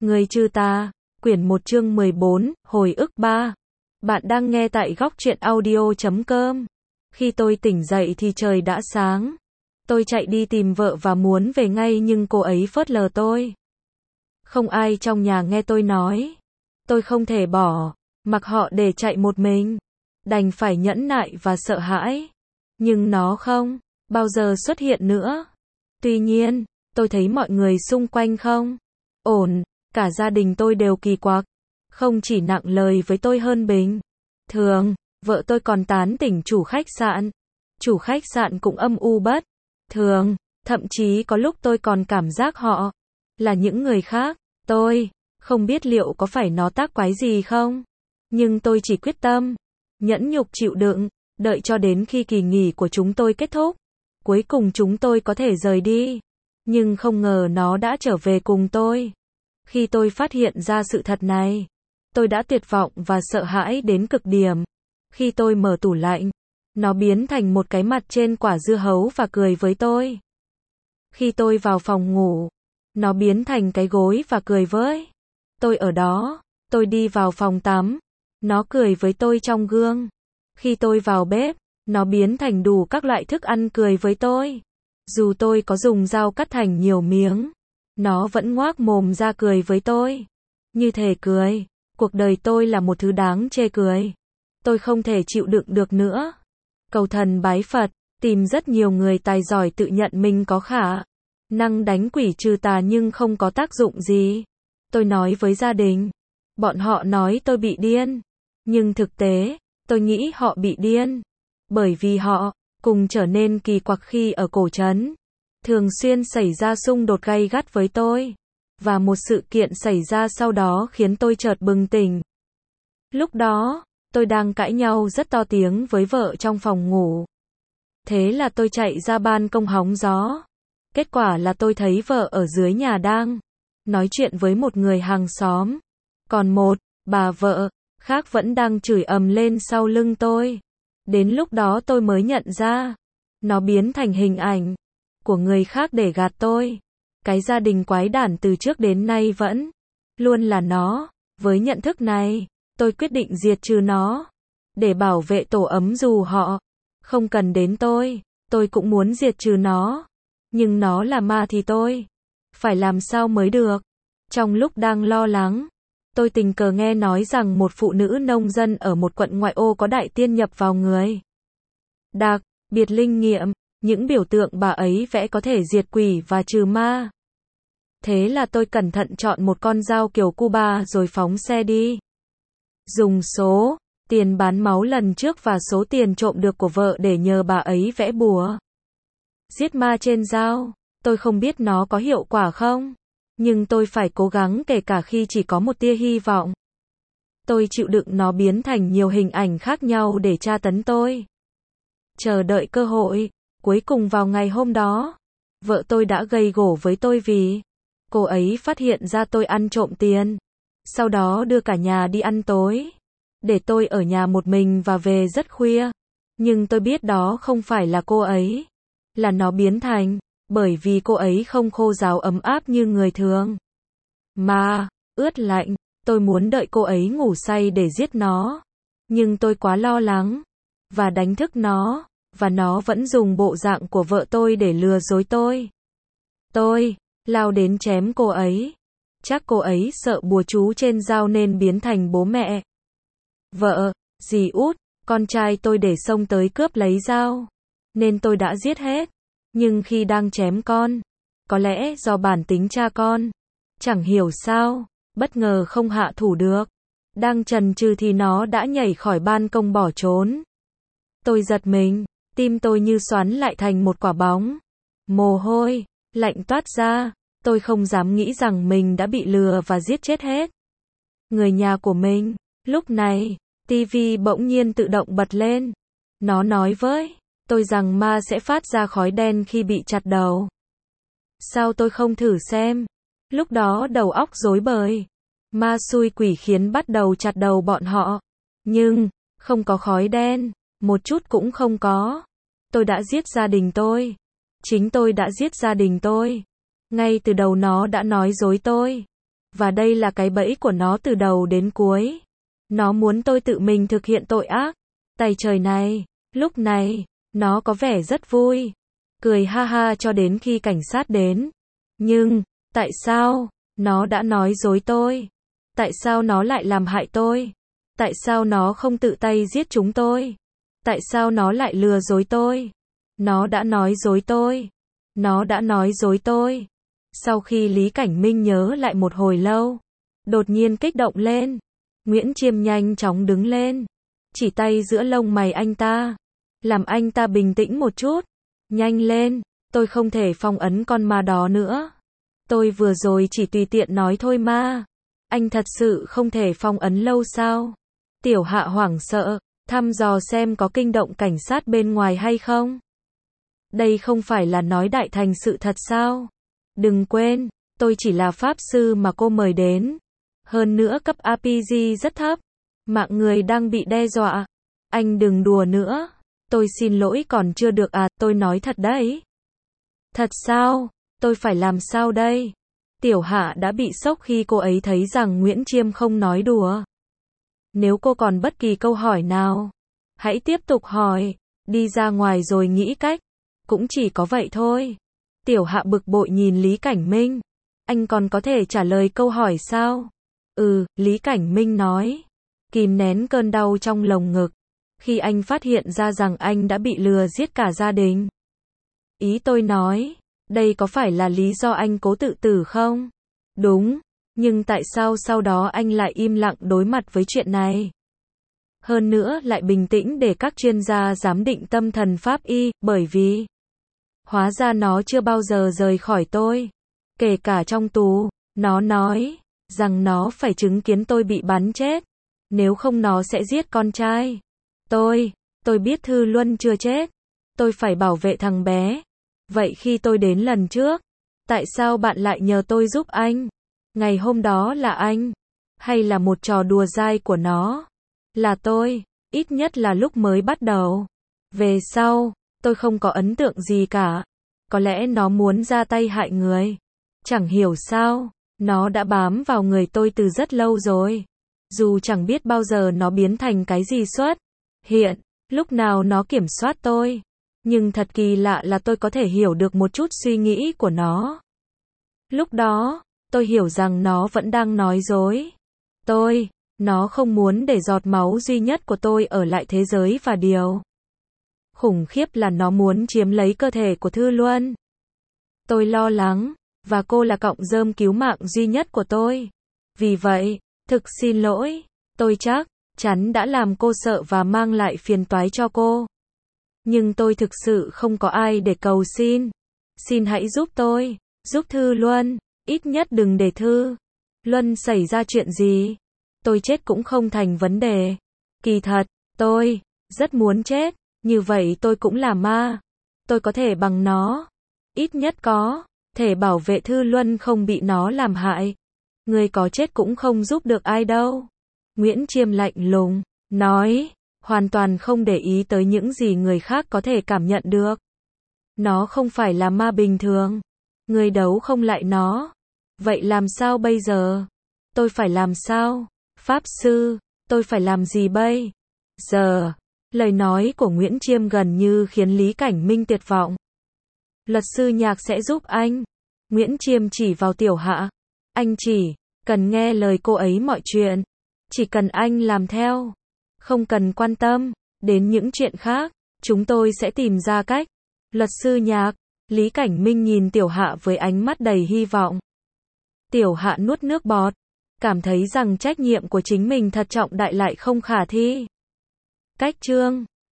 Người trừ tà, quyển 1 chương 14, hồi ức 3. Bạn đang nghe tại góc truyện audio.com. Khi tôi tỉnh dậy thì trời đã sáng. Tôi chạy đi tìm vợ và muốn về ngay nhưng cô ấy phớt lờ tôi. Không ai trong nhà nghe tôi nói. Tôi không thể bỏ, mặc họ để chạy một mình. Đành phải nhẫn nại và sợ hãi. Nhưng nó không bao giờ xuất hiện nữa. Tuy nhiên, tôi thấy mọi người xung quanh không ổn. Cả gia đình tôi đều kỳ quặc, không chỉ nặng lời với tôi hơn bình thường, vợ tôi còn tán tỉnh chủ khách sạn. Chủ khách sạn cũng âm u bất thường, thậm chí có lúc tôi còn cảm giác họ là những người khác. Tôi không biết liệu có phải nó tác quái gì không, nhưng tôi chỉ quyết tâm nhẫn nhục chịu đựng, đợi cho đến khi kỳ nghỉ của chúng tôi kết thúc. Cuối cùng chúng tôi có thể rời đi, nhưng không ngờ nó đã trở về cùng tôi. Khi tôi phát hiện ra sự thật này, tôi đã tuyệt vọng và sợ hãi đến cực điểm. Khi tôi mở tủ lạnh, nó biến thành một cái mặt trên quả dưa hấu và cười với tôi. Khi tôi vào phòng ngủ, nó biến thành cái gối và cười với tôi ở đó. Tôi đi vào phòng tắm, nó cười với tôi trong gương. Khi tôi vào bếp, nó biến thành đủ các loại thức ăn cười với tôi. Dù tôi có dùng dao cắt thành nhiều miếng, nó vẫn ngoác mồm ra cười với tôi. Như thể cười, cuộc đời tôi là một thứ đáng chê cười. Tôi không thể chịu đựng được nữa. Cầu thần bái Phật, tìm rất nhiều người tài giỏi tự nhận mình có khả năng đánh quỷ trừ tà nhưng không có tác dụng gì. Tôi nói với gia đình. Bọn họ nói tôi bị điên. Nhưng thực tế, tôi nghĩ họ bị điên. Bởi vì họ cùng trở nên kỳ quặc khi ở cổ trấn. Thường xuyên xảy ra xung đột gay gắt với tôi. Và một sự kiện xảy ra sau đó khiến tôi chợt bừng tỉnh. Lúc đó, tôi đang cãi nhau rất to tiếng với vợ trong phòng ngủ. Thế là tôi chạy ra ban công hóng gió. Kết quả là tôi thấy vợ ở dưới nhà đang nói chuyện với một người hàng xóm. Còn một bà vợ khác vẫn đang chửi ầm lên sau lưng tôi. Đến lúc đó tôi mới nhận ra, nó biến thành hình ảnh của người khác để gạt tôi. Cái gia đình quái đản từ trước đến nay vẫn luôn là nó. Với nhận thức này, tôi quyết định diệt trừ nó để bảo vệ tổ ấm dù họ không cần đến tôi cũng muốn diệt trừ nó. Nhưng nó là ma thì tôi phải làm sao mới được. Trong lúc đang lo lắng, tôi tình cờ nghe nói rằng một phụ nữ nông dân ở một quận ngoại ô có đại tiên nhập vào người. Đặc biệt linh nghiệm, những biểu tượng bà ấy vẽ có thể diệt quỷ và trừ ma. Thế là tôi cẩn thận chọn một con dao kiểu Cuba rồi phóng xe đi. Dùng số tiền bán máu lần trước và số tiền trộm được của vợ để nhờ bà ấy vẽ bùa giết ma trên dao. Tôi không biết nó có hiệu quả không, nhưng tôi phải cố gắng kể cả khi chỉ có một tia hy vọng. Tôi chịu đựng nó biến thành nhiều hình ảnh khác nhau để tra tấn tôi. Chờ đợi cơ hội. Cuối cùng vào ngày hôm đó, vợ tôi đã gây gổ với tôi vì cô ấy phát hiện ra tôi ăn trộm tiền. Sau đó đưa cả nhà đi ăn tối, để tôi ở nhà một mình và về rất khuya. Nhưng tôi biết đó không phải là cô ấy, là nó biến thành, bởi vì cô ấy không khô ráo ấm áp như người thường, mà ướt lạnh. Tôi muốn đợi cô ấy ngủ say để giết nó, nhưng tôi quá lo lắng và đánh thức nó, và nó vẫn dùng bộ dạng của vợ tôi để lừa dối tôi. Tôi lao đến chém cô ấy. Chắc cô ấy sợ bùa chú trên dao nên biến thành bố mẹ, vợ, dì út, con trai tôi để xông tới cướp lấy dao, nên tôi đã giết hết. Nhưng khi đang chém con, có lẽ do bản tính cha con, chẳng hiểu sao, bất ngờ không hạ thủ được. Đang chần chừ thì nó đã nhảy khỏi ban công bỏ trốn. Tôi giật mình, tim tôi như xoắn lại thành một quả bóng. Mồ hôi lạnh toát ra. Tôi không dám nghĩ rằng mình đã bị lừa và giết chết hết người nhà của mình. Lúc này, tivi bỗng nhiên tự động bật lên. Nó nói với tôi rằng ma sẽ phát ra khói đen khi bị chặt đầu. Sao tôi không thử xem? Lúc đó đầu óc rối bời. Ma xui quỷ khiến bắt đầu chặt đầu bọn họ. Nhưng không có khói đen, một chút cũng không có. Tôi đã giết gia đình tôi. Chính tôi đã giết gia đình tôi. Ngay từ đầu nó đã nói dối tôi. Và đây là cái bẫy của nó từ đầu đến cuối. Nó muốn tôi tự mình thực hiện tội ác. Tày trời này, lúc này, nó có vẻ rất vui. Cười ha ha cho đến khi cảnh sát đến. Nhưng, tại sao? Nó đã nói dối tôi. Tại sao nó lại làm hại tôi? Tại sao nó không tự tay giết chúng tôi? Tại sao nó lại lừa dối tôi? Nó đã nói dối tôi. Nó đã nói dối tôi. Sau khi Lý Cảnh Minh nhớ lại một hồi lâu, đột nhiên kích động lên. Nguyễn Chiêm nhanh chóng đứng lên, chỉ tay giữa lông mày anh ta, làm anh ta bình tĩnh một chút. Nhanh lên, tôi không thể phong ấn con ma đó nữa. Tôi vừa rồi chỉ tùy tiện nói thôi mà. Anh thật sự không thể phong ấn lâu sao? Tiểu Hạ hoảng sợ, thăm dò xem có kinh động cảnh sát bên ngoài hay không. Đây không phải là nói đại thành sự thật sao? Đừng quên, tôi chỉ là pháp sư mà cô mời đến. Hơn nữa cấp RPG rất thấp. Mạng người đang bị đe dọa. Anh đừng đùa nữa. Tôi xin lỗi còn chưa được à, tôi nói thật đấy. Thật sao? Tôi phải làm sao đây? Tiểu Hạ đã bị sốc khi cô ấy thấy rằng Nguyễn Chiêm không nói đùa. Nếu cô còn bất kỳ câu hỏi nào, hãy tiếp tục hỏi. Đi ra ngoài rồi nghĩ cách. Cũng chỉ có vậy thôi. Tiểu Hạ bực bội nhìn Lý Cảnh Minh. Anh còn có thể trả lời câu hỏi sao? Lý Cảnh Minh nói. Kìm nén cơn đau trong lồng ngực. Khi anh phát hiện ra rằng anh đã bị lừa giết cả gia đình. Ý tôi nói, đây có phải là lý do anh cố tự tử không? Đúng, nhưng tại sao sau đó anh lại im lặng đối mặt với chuyện này? Hơn nữa lại bình tĩnh để các chuyên gia giám định tâm thần pháp y, bởi vì hóa ra nó chưa bao giờ rời khỏi tôi. Kể cả trong tù, nó nói rằng nó phải chứng kiến tôi bị bắn chết. Nếu không nó sẽ giết con trai. Tôi biết Thư Luân chưa chết. Tôi phải bảo vệ thằng bé. Vậy khi tôi đến lần trước, tại sao bạn lại nhờ tôi giúp anh? Ngày hôm đó là anh? Hay là một trò đùa dai của nó? Là tôi, ít nhất là lúc mới bắt đầu. Về sau, tôi không có ấn tượng gì cả. Có lẽ nó muốn ra tay hại người. Chẳng hiểu sao, nó đã bám vào người tôi từ rất lâu rồi. Dù chẳng biết bao giờ nó biến thành cái gì xuất hiện, lúc nào nó kiểm soát tôi. Nhưng thật kỳ lạ là tôi có thể hiểu được một chút suy nghĩ của nó. Lúc đó, tôi hiểu rằng nó vẫn đang nói dối. Nó không muốn để giọt máu duy nhất của tôi ở lại thế giới và điều khủng khiếp là nó muốn chiếm lấy cơ thể của Thư Luân. Tôi lo lắng, và cô là cọng rơm cứu mạng duy nhất của tôi. Vì vậy, thực xin lỗi, tôi chắc chắn đã làm cô sợ và mang lại phiền toái cho cô. Nhưng tôi thực sự không có ai để cầu xin. Xin hãy giúp tôi, giúp Thư Luân, ít nhất đừng để Thư Luân xảy ra chuyện gì. Tôi chết cũng không thành vấn đề. Kỳ thật, tôi rất muốn chết, như vậy tôi cũng là ma. Tôi có thể bằng nó, ít nhất có thể bảo vệ Thư Luân không bị nó làm hại. Người có chết cũng không giúp được ai đâu. Nguyễn Chiêm lạnh lùng nói, hoàn toàn không để ý tới những gì người khác có thể cảm nhận được. Nó không phải là ma bình thường. Người đấu không lại nó. Vậy làm sao bây giờ? Tôi phải làm sao? Pháp sư, tôi phải làm gì bây giờ? Lời nói của Nguyễn Chiêm gần như khiến Lý Cảnh Minh tuyệt vọng. Luật sư Nhạc sẽ giúp anh. Nguyễn Chiêm chỉ vào Tiểu Hạ. Anh chỉ cần nghe lời cô ấy mọi chuyện. Chỉ cần anh làm theo. Không cần quan tâm đến những chuyện khác. Chúng tôi sẽ tìm ra cách. Luật sư Nhạc. Lý Cảnh Minh nhìn Tiểu Hạ với ánh mắt đầy hy vọng. Tiểu Hạ nuốt nước bọt. Cảm thấy rằng trách nhiệm của chính mình thật trọng đại lại không khả thi. Cách chương